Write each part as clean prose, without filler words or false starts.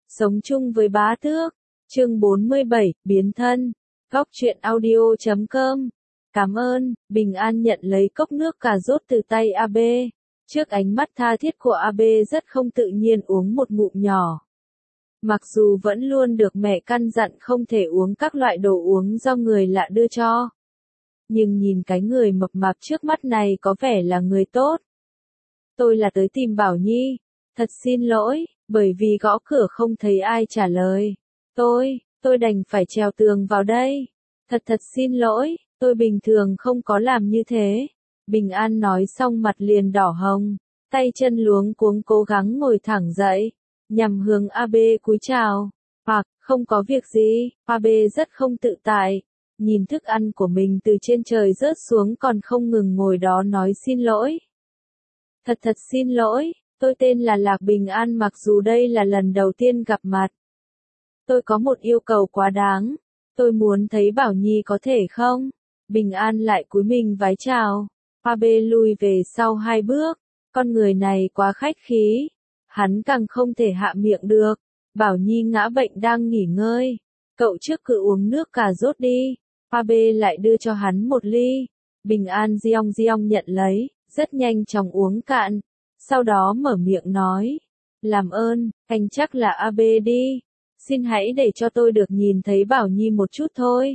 Sống chung với bá tước. Chương 47, biến thân. Góc truyện audio.com. Cảm ơn. Bình An nhận lấy cốc nước cà rốt từ tay AB. Trước ánh mắt tha thiết của AB rất không tự nhiên uống một ngụm nhỏ. Mặc dù vẫn luôn được mẹ căn dặn không thể uống các loại đồ uống do người lạ đưa cho. Nhưng nhìn cái người mập mạp trước mắt này có vẻ là người tốt. Tôi là tới tìm Bảo Nhi. Thật xin lỗi, bởi vì gõ cửa không thấy ai trả lời. Tôi đành phải trèo tường vào đây. Thật xin lỗi, tôi bình thường không có làm như thế. Bình An nói xong mặt liền đỏ hồng, tay chân luống cuống cố gắng ngồi thẳng dậy, nhằm hướng AB cúi chào. Hoặc, không có việc gì, AB rất không tự tại. Nhìn thức ăn của mình từ trên trời rớt xuống còn không ngừng ngồi đó nói xin lỗi. Thật xin lỗi, tôi tên là Lạc Bình An mặc dù đây là lần đầu tiên gặp mặt. Tôi có một yêu cầu quá đáng. Tôi muốn thấy Bảo Nhi có thể không? Bình An lại cúi mình vái chào. AB lùi về sau 2 bước. Con người này quá khách khí. Hắn càng không thể hạ miệng được. Bảo Nhi ngã bệnh đang nghỉ ngơi. Cậu trước cứ uống nước cà rốt đi. AB lại đưa cho hắn một ly. Bình An giong nhận lấy, rất nhanh chóng uống cạn. Sau đó mở miệng nói. Làm ơn, anh chắc là AB đi. Xin hãy để cho tôi được nhìn thấy Bảo Nhi một chút thôi.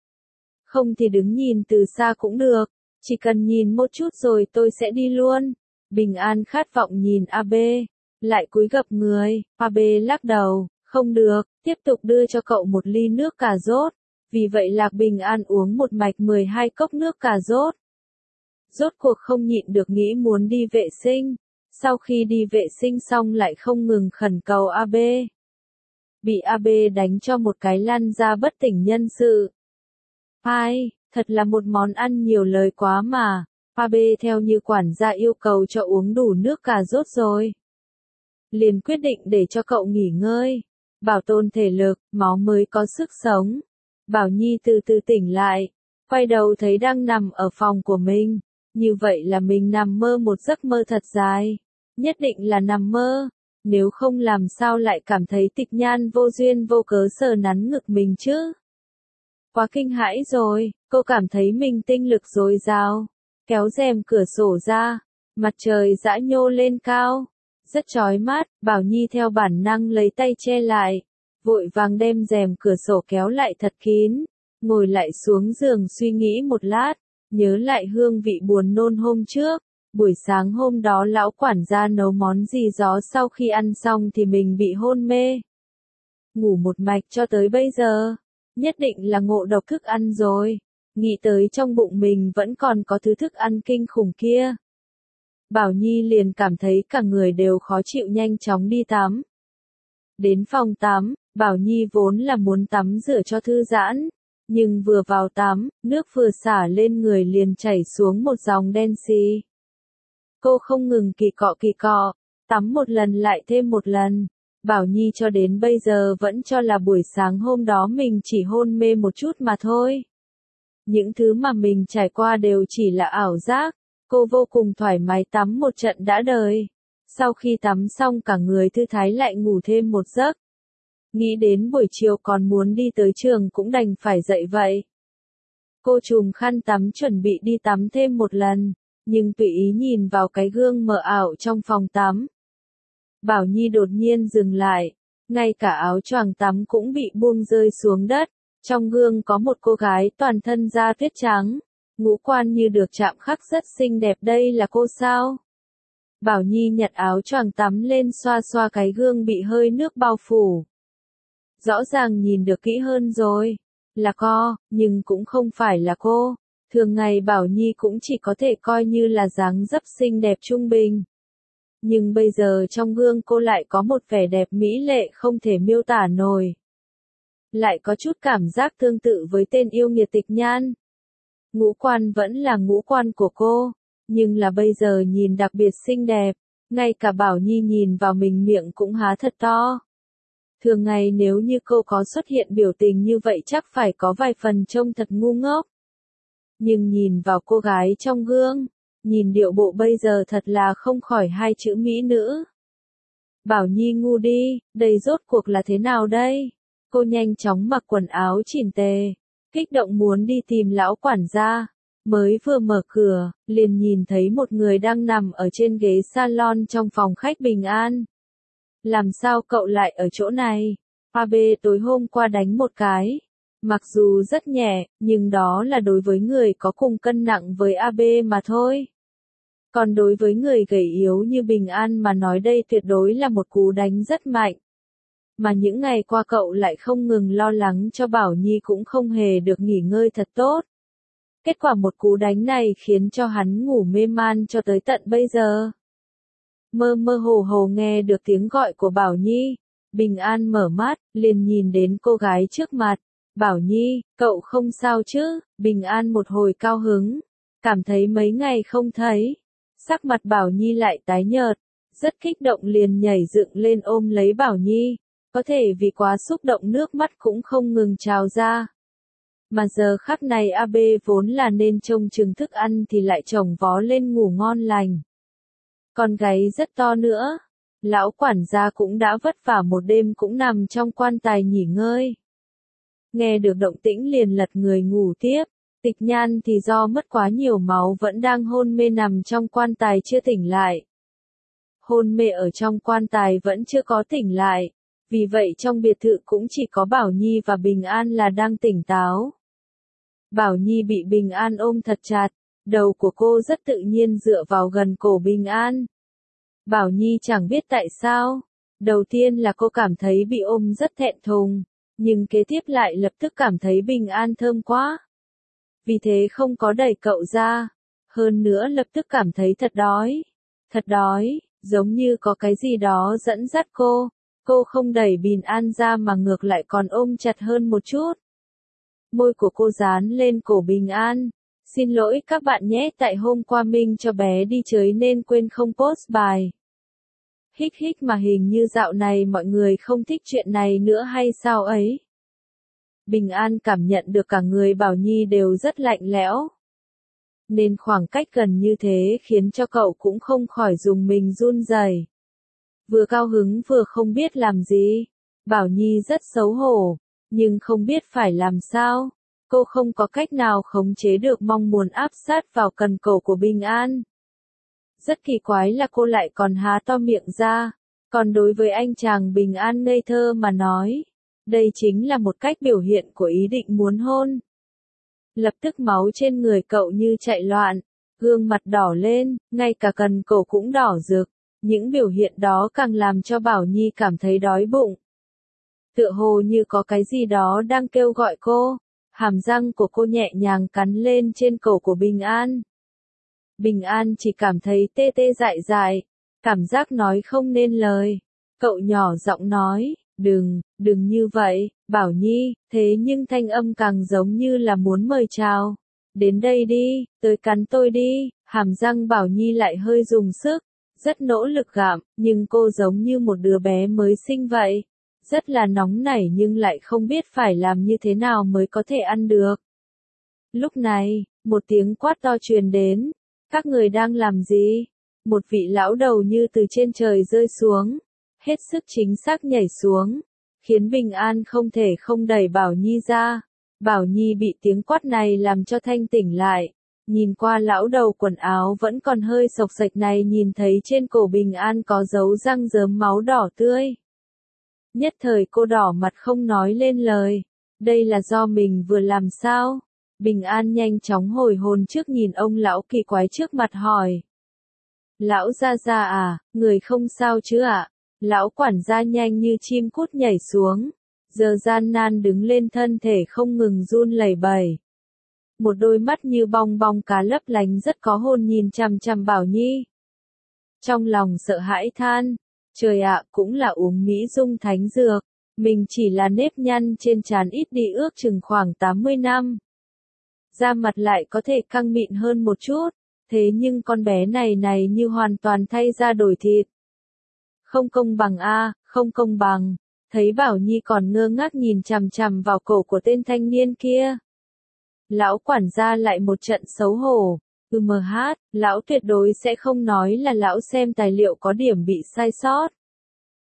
Không thì đứng nhìn từ xa cũng được. Chỉ cần nhìn một chút rồi tôi sẽ đi luôn. Bình An khát vọng nhìn AB. Lại cúi gập người. AB lắc đầu. Không được, tiếp tục đưa cho cậu một ly nước cà rốt. Vì vậy Lạc Bình An uống một mạch 12 cốc nước cà rốt. Rốt cuộc không nhịn được nghĩ muốn đi vệ sinh. Sau khi đi vệ sinh xong lại không ngừng khẩn cầu AB. Bị AB đánh cho một cái lăn ra bất tỉnh nhân sự. Ai, thật là một món ăn nhiều lời quá mà. AB theo như quản gia yêu cầu cho uống đủ nước cà rốt rồi. Liền quyết định để cho cậu nghỉ ngơi. Bảo tồn thể lực, máu mới có sức sống. Bảo Nhi từ từ tỉnh lại. Quay đầu thấy đang nằm ở phòng của mình. Như vậy là mình nằm mơ một giấc mơ thật dài. Nhất định là nằm mơ. Nếu không làm sao lại cảm thấy Tịch Nhan vô duyên vô cớ sờ nắn ngực mình chứ? Quá kinh hãi rồi, cô cảm thấy mình tinh lực dồi dào. Kéo rèm cửa sổ ra, mặt trời dã nhô lên cao. Rất chói mắt, Bảo Nhi theo bản năng lấy tay che lại. Vội vàng đem rèm cửa sổ kéo lại thật kín. Ngồi lại xuống giường suy nghĩ một lát, nhớ lại hương vị buồn nôn hôm trước. Buổi sáng hôm đó lão quản gia nấu món gì đó sau khi ăn xong thì mình bị hôn mê. Ngủ một mạch cho tới bây giờ. Nhất định là ngộ độc thức ăn rồi. Nghĩ tới trong bụng mình vẫn còn có thứ thức ăn kinh khủng kia. Bảo Nhi liền cảm thấy cả người đều khó chịu nhanh chóng đi tắm. Đến phòng tắm, Bảo Nhi vốn là muốn tắm rửa cho thư giãn. Nhưng vừa vào tắm, nước vừa xả lên người liền chảy xuống một dòng đen xì. Cô không ngừng kỳ cọ, tắm một lần lại thêm một lần. Bảo Nhi cho đến bây giờ vẫn cho là buổi sáng hôm đó mình chỉ hôn mê một chút mà thôi. Những thứ mà mình trải qua đều chỉ là ảo giác. Cô vô cùng thoải mái tắm một trận đã đời. Sau khi tắm xong cả người thư thái lại ngủ thêm một giấc. Nghĩ đến buổi chiều còn muốn đi tới trường cũng đành phải dậy vậy. Cô trùm khăn tắm chuẩn bị đi tắm thêm một lần. Nhưng tùy ý nhìn vào cái gương mờ ảo trong phòng tắm. Bảo Nhi đột nhiên dừng lại. Ngay cả áo choàng tắm cũng bị buông rơi xuống đất. Trong gương có một cô gái toàn thân da tuyết trắng. Ngũ quan như được chạm khắc rất xinh đẹp, đây là cô sao? Bảo Nhi nhặt áo choàng tắm lên xoa xoa cái gương bị hơi nước bao phủ. Rõ ràng nhìn được kỹ hơn rồi. Là cô, nhưng cũng không phải là cô. Thường ngày Bảo Nhi cũng chỉ có thể coi như là dáng dấp xinh đẹp trung bình. Nhưng bây giờ trong gương cô lại có một vẻ đẹp mỹ lệ không thể miêu tả nổi. Lại có chút cảm giác tương tự với tên yêu nghiệt Tịch Nhan. Ngũ quan vẫn là ngũ quan của cô, nhưng là bây giờ nhìn đặc biệt xinh đẹp. Ngay cả Bảo Nhi nhìn vào mình miệng cũng há thật to. Thường ngày nếu như cô có xuất hiện biểu tình như vậy chắc phải có vài phần trông thật ngu ngốc. Nhưng nhìn vào cô gái trong gương, nhìn điệu bộ bây giờ thật là không khỏi hai chữ mỹ nữ. Bảo Nhi ngu đi, đây rốt cuộc là thế nào đây? Cô nhanh chóng mặc quần áo chỉnh tề, kích động muốn đi tìm lão quản gia. Mới vừa mở cửa, liền nhìn thấy một người đang nằm ở trên ghế salon trong phòng khách Bình An. Làm sao cậu lại ở chỗ này? AB tối hôm qua đánh một cái. Mặc dù rất nhẹ, nhưng đó là đối với người có cùng cân nặng với AB mà thôi. Còn đối với người gầy yếu như Bình An mà nói đây tuyệt đối là một cú đánh rất mạnh. Mà những ngày qua cậu lại không ngừng lo lắng cho Bảo Nhi cũng không hề được nghỉ ngơi thật tốt. Kết quả một cú đánh này khiến cho hắn ngủ mê man cho tới tận bây giờ. Mơ mơ hồ hồ nghe được tiếng gọi của Bảo Nhi. Bình An mở mắt, liền nhìn đến cô gái trước mặt. Bảo Nhi, cậu không sao chứ? Bình An một hồi cao hứng. Cảm thấy mấy ngày không thấy. Sắc mặt Bảo Nhi lại tái nhợt. Rất kích động liền nhảy dựng lên ôm lấy Bảo Nhi. Có thể vì quá xúc động nước mắt cũng không ngừng trào ra. Mà giờ khắc này AB vốn là nên trông chừng thức ăn thì lại chồng vó lên ngủ ngon lành. Con gáy rất to nữa. Lão quản gia cũng đã vất vả một đêm cũng nằm trong quan tài nghỉ ngơi. Nghe được động tĩnh liền lật người ngủ tiếp. Tịch Nhan thì do mất quá nhiều máu vẫn đang hôn mê nằm trong quan tài chưa tỉnh lại. Hôn mê ở trong quan tài vẫn chưa có tỉnh lại. Vì vậy trong biệt thự cũng chỉ có Bảo Nhi và Bình An là đang tỉnh táo. Bảo Nhi bị Bình An ôm thật chặt, đầu của cô rất tự nhiên dựa vào gần cổ Bình An. Bảo Nhi chẳng biết tại sao. Đầu tiên là cô cảm thấy bị ôm rất thẹn thùng, nhưng kế tiếp lại lập tức cảm thấy Bình An thơm quá. Vì thế không có đẩy cậu ra. Hơn nữa lập tức cảm thấy thật đói. Thật đói, giống như có cái gì đó dẫn dắt cô. Cô không đẩy Bình An ra mà ngược lại còn ôm chặt hơn một chút. Môi của cô dán lên cổ Bình An. Xin lỗi các bạn nhé, tại hôm qua Minh cho bé đi chơi nên quên không post bài. Hích hích, mà hình như dạo này mọi người không thích chuyện này nữa hay sao ấy? Bình An cảm nhận được cả người Bảo Nhi đều rất lạnh lẽo. Nên khoảng cách gần như thế khiến cho cậu cũng không khỏi dùng mình run rẩy. Vừa cao hứng vừa không biết làm gì. Bảo Nhi rất xấu hổ, nhưng không biết phải làm sao. Cô không có cách nào khống chế được mong muốn áp sát vào cần cổ của Bình An. Rất kỳ quái là cô lại còn há to miệng ra. Còn đối với anh chàng Bình An ngây thơ mà nói, đây chính là một cách biểu hiện của ý định muốn hôn. Lập tức máu trên người cậu như chạy loạn, gương mặt đỏ lên, ngay cả cần cổ cũng đỏ rực. Những biểu hiện đó càng làm cho Bảo Nhi cảm thấy đói bụng. Tựa hồ như có cái gì đó đang kêu gọi cô. Hàm răng của cô nhẹ nhàng cắn lên trên cổ của Bình An. Bình An chỉ cảm thấy tê tê dại dại, cảm giác nói không nên lời. Cậu nhỏ giọng nói, đừng như vậy, Bảo Nhi, thế nhưng thanh âm càng giống như là muốn mời chào. Đến đây đi, tới cắn tôi đi, hàm răng Bảo Nhi lại hơi dùng sức, rất nỗ lực gặm, nhưng cô giống như một đứa bé mới sinh vậy. Rất là nóng nảy nhưng lại không biết phải làm như thế nào mới có thể ăn được. Lúc này, một tiếng quát to truyền đến. Các người đang làm gì? Một vị lão đầu như từ trên trời rơi xuống. Hết sức chính xác nhảy xuống. Khiến Bình An không thể không đẩy Bảo Nhi ra. Bảo Nhi bị tiếng quát này làm cho thanh tỉnh lại. Nhìn qua lão đầu quần áo vẫn còn hơi xộc xệch này, nhìn thấy trên cổ Bình An có dấu răng rớm máu đỏ tươi. Nhất thời cô đỏ mặt không nói lên lời. Đây là do mình vừa làm sao? Bình An nhanh chóng hồi hồn trước nhìn ông lão kỳ quái trước mặt hỏi. Lão gia gia à, người không sao chứ ạ? Lão quản gia nhanh như chim cút nhảy xuống. Giờ gian nan đứng lên, thân thể không ngừng run lẩy bẩy. Một đôi mắt như bong bong cá lấp lánh rất có hồn nhìn chằm chằm Bảo Nhi. Trong lòng sợ hãi than. Trời ạ, cũng là uống Mỹ Dung thánh dược. Mình chỉ là nếp nhăn trên trán ít đi ước chừng khoảng 80 năm. Da mặt lại có thể căng mịn hơn một chút. Thế nhưng con bé này như hoàn toàn thay da đổi thịt. Không công bằng a, không công bằng. Thấy Bảo Nhi còn ngơ ngác nhìn chằm chằm vào cổ của tên thanh niên kia. Lão quản gia lại một trận xấu hổ. Lão tuyệt đối sẽ không nói là lão xem tài liệu có điểm bị sai sót.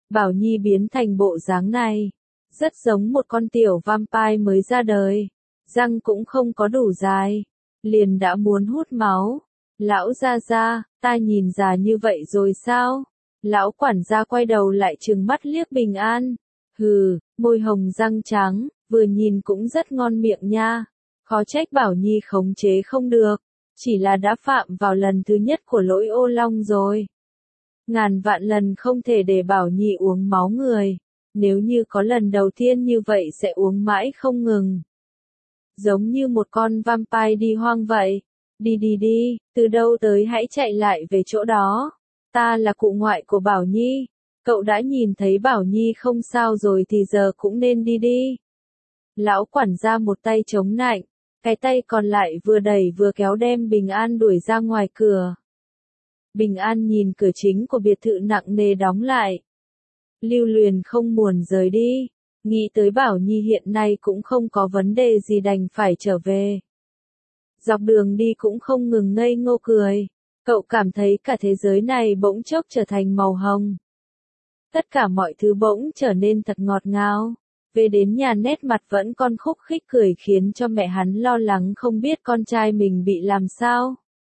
Bảo Nhi biến thành bộ dáng này. Rất giống một con tiểu vampire mới ra đời. Răng cũng không có đủ dài. Liền đã muốn hút máu. Lão gia gia, ta nhìn già như vậy rồi sao? Lão quản gia quay đầu lại trừng mắt liếc Bình An. Hừ, môi hồng răng trắng, vừa nhìn cũng rất ngon miệng nha. Khó trách Bảo Nhi khống chế không được. Chỉ là đã phạm vào lần thứ nhất của lỗi ô long rồi. Ngàn vạn lần không thể để Bảo Nhi uống máu người. Nếu như có lần đầu tiên như vậy sẽ uống mãi không ngừng. Giống như một con vampire đi hoang vậy. Đi đi đi, từ đâu tới hãy chạy lại về chỗ đó. Ta là cụ ngoại của Bảo Nhi. Cậu đã nhìn thấy Bảo Nhi không sao rồi thì giờ cũng nên đi đi. Lão quản gia một tay chống nạnh, cái tay còn lại vừa đẩy vừa kéo đem Bình An đuổi ra ngoài cửa. Bình An nhìn cửa chính của biệt thự nặng nề đóng lại. Lưu Luyến không muốn rời đi, nghĩ tới Bảo Nhi hiện nay cũng không có vấn đề gì đành phải trở về. Dọc đường đi cũng không ngừng ngây ngô cười, cậu cảm thấy cả thế giới này bỗng chốc trở thành màu hồng. Tất cả mọi thứ bỗng trở nên thật ngọt ngào. Về đến nhà nét mặt vẫn còn khúc khích cười khiến cho mẹ hắn lo lắng không biết con trai mình bị làm sao.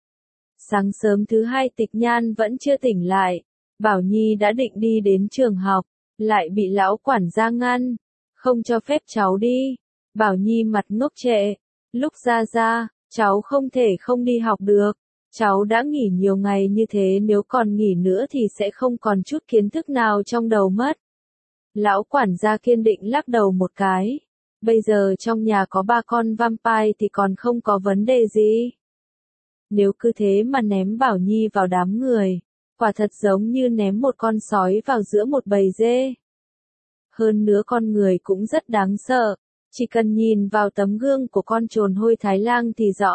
Sáng sớm thứ hai Tịch Nhan vẫn chưa tỉnh lại. Bảo Nhi đã định đi đến trường học, lại bị lão quản gia ngăn. Không cho phép cháu đi. Bảo Nhi mặt ngốc trệ. Lúc ra, cháu không thể không đi học được. Cháu đã nghỉ nhiều ngày như thế nếu còn nghỉ nữa thì sẽ không còn chút kiến thức nào trong đầu mất. Lão quản gia kiên định lắc đầu một cái. Bây giờ trong nhà có 3 con vampire thì còn không có vấn đề gì. Nếu cứ thế mà ném Bảo Nhi vào đám người, quả thật giống như ném một con sói vào giữa một bầy dê. Hơn nữa con người cũng rất đáng sợ, chỉ cần nhìn vào tấm gương của con trồn hôi Thái Lang thì rõ.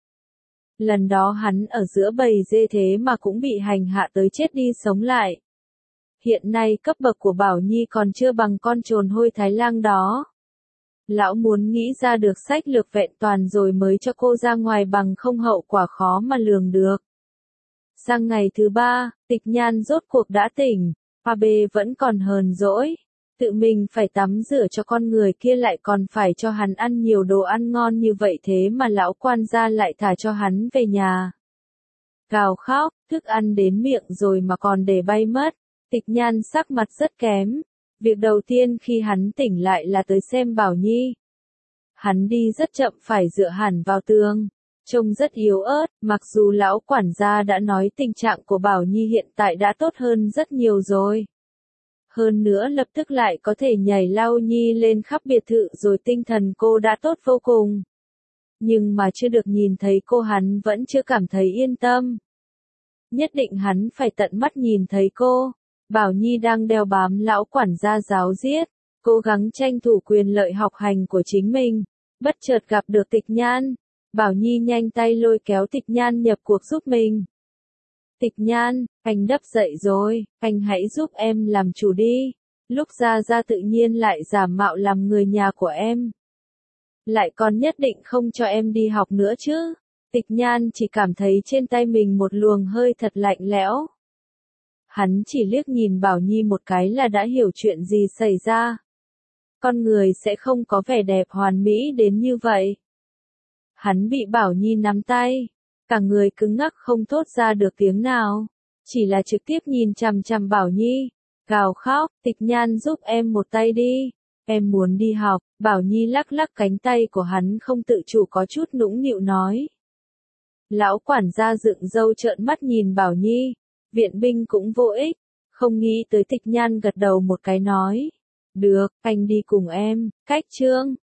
Lần đó hắn ở giữa bầy dê thế mà cũng bị hành hạ tới chết đi sống lại. Hiện nay cấp bậc của Bảo Nhi còn chưa bằng con trồn hôi Thái Lang đó. Lão muốn nghĩ ra được sách lược vẹn toàn rồi mới cho cô ra ngoài bằng không hậu quả khó mà lường được. Sang ngày thứ 3, Tịch Nhan rốt cuộc đã tỉnh, AB vẫn còn hờn dỗi. Tự mình phải tắm rửa cho con người kia lại còn phải cho hắn ăn nhiều đồ ăn ngon như vậy thế mà lão quan gia lại thả cho hắn về nhà. Gào khóc, thức ăn đến miệng rồi mà còn để bay mất. Tịch Nhan sắc mặt rất kém. Việc đầu tiên khi hắn tỉnh lại là tới xem Bảo Nhi. Hắn đi rất chậm phải dựa hẳn vào tường. Trông rất yếu ớt, mặc dù lão quản gia đã nói tình trạng của Bảo Nhi hiện tại đã tốt hơn rất nhiều rồi. Hơn nữa lập tức lại có thể nhảy lao nhi lên khắp biệt thự rồi tinh thần cô đã tốt vô cùng. Nhưng mà chưa được nhìn thấy cô hắn vẫn chưa cảm thấy yên tâm. Nhất định hắn phải tận mắt nhìn thấy cô. Bảo Nhi đang đeo bám lão quản gia giáo giết, cố gắng tranh thủ quyền lợi học hành của chính mình. Bất chợt gặp được Tịch Nhan. Bảo Nhi nhanh tay lôi kéo Tịch Nhan nhập cuộc giúp mình. Tịch Nhan, anh đắp dậy rồi, anh hãy giúp em làm chủ đi. Lúc ra tự nhiên lại giả mạo làm người nhà của em. Lại còn nhất định không cho em đi học nữa chứ. Tịch Nhan chỉ cảm thấy trên tay mình một luồng hơi thật lạnh lẽo. Hắn chỉ liếc nhìn Bảo Nhi một cái là đã hiểu chuyện gì xảy ra. Con người sẽ không có vẻ đẹp hoàn mỹ đến như vậy. Hắn bị Bảo Nhi nắm tay. Cả người cứng ngắc không thốt ra được tiếng nào. Chỉ là trực tiếp nhìn chằm chằm Bảo Nhi. Gào khóc, Tịch Nhan giúp em một tay đi. Em muốn đi học. Bảo Nhi lắc lắc cánh tay của hắn không tự chủ có chút nũng nịu nói. Lão quản gia dựng râu trợn mắt nhìn Bảo Nhi. Viện binh cũng vô ích. Không nghĩ tới Tịch Nhan gật đầu một cái nói. Được, anh đi cùng em. Cách chương